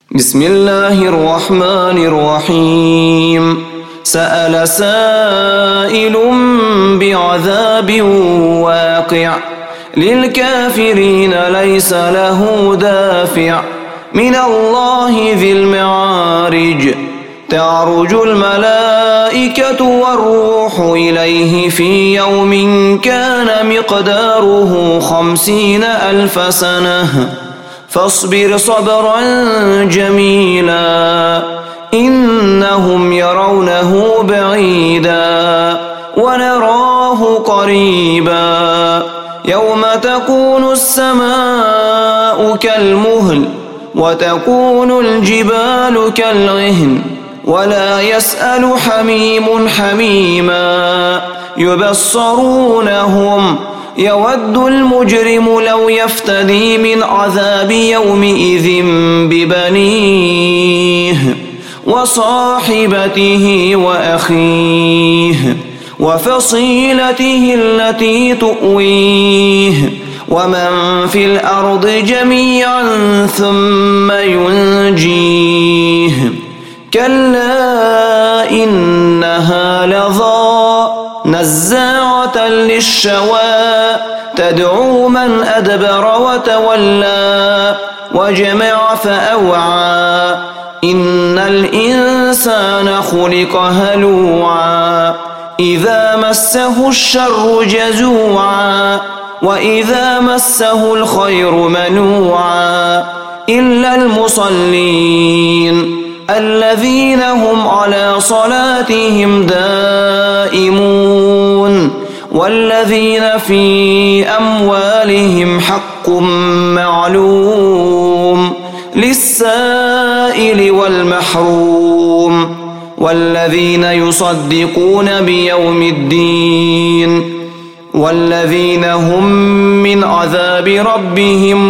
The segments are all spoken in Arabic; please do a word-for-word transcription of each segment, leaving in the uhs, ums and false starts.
بسم الله الرحمن الرحيم. سأل سائل بعذاب واقع للكافرين ليس له دافع من الله ذي المعارج تعرج الملائكة والروح إليه في يوم كان مقداره خمسين ألف سنة فاصبر صبرا جميلا إنهم يرونه بعيدا ونراه قريبا يوم تكون السماء كالمهل وتكون الجبال كالعهن ولا يسأل حميم حميما يبصرونهم يود المجرم لو يفتدي من عذاب يومئذ ببنيه وصاحبته وأخيه وفصيلته التي تؤويه ومن في الأرض جميعا ثم ينجيه كلا إنها لظى نزاعة للشوى تدعو من أدبر وتولى وجمع فأوعى إن الإنسان خلق هلوعا إذا مسه الشر جزوعا وإذا مسه الخير منوعا إلا المصلين الذين هم على صلاتهم دائمون والذين في أموالهم حق معلوم للسائل والمحروم والذين يصدقون بيوم الدين والذين هم من عذاب ربهم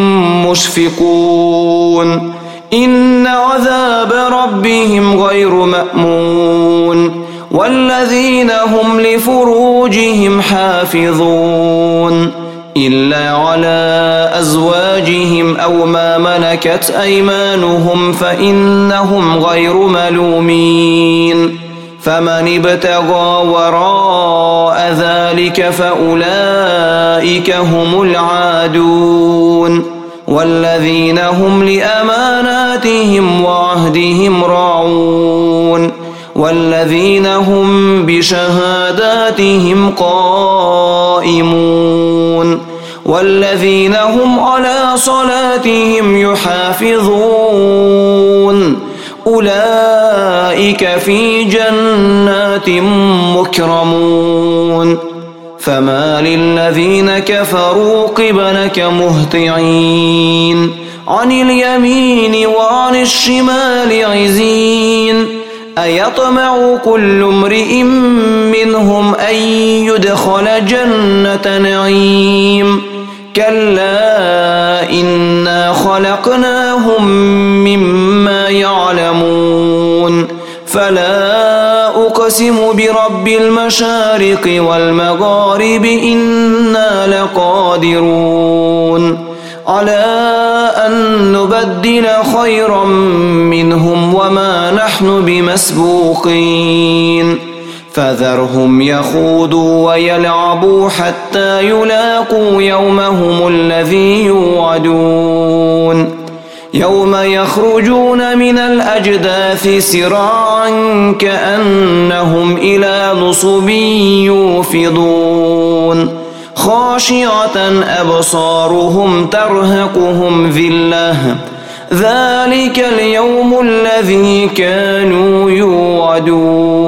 مشفقون إن عذاب ربهم غير مأمون والذين هم لفروجهم حافظون إلا على أزواجهم أو ما ملكت أيمانهم فإنهم غير ملومين فمن ابتغى وراء ذلك فأولئك هم العادون والذين هم لأماناتهم وعهدهم راعون والذين هم بشهاداتهم قائمون والذين هم على صلاتهم يحافظون أولئك في جنات مكرمون فما للذين كفروا قبلك مهطعين عن اليمين وعن الشمال عزين أيطمع كل امرئ منهم أن يدخل جنة نعيم كلا إنا خلقناهم مما يعلمون فلا أقسم برب المشارق والمغارب إنا لقادرون على أن نبدل خيرا منهم وما نحن بمسبوقين فذرهم يخوضوا ويلعبوا حتى يلاقوا يومهم الذي يوعدون يوم يخرجون من الأجداث سراعا كأنهم إلى نصب يوفضون خاشعة أبصارهم ترهقهم ذلة ذلك اليوم الذي كانوا يوعدون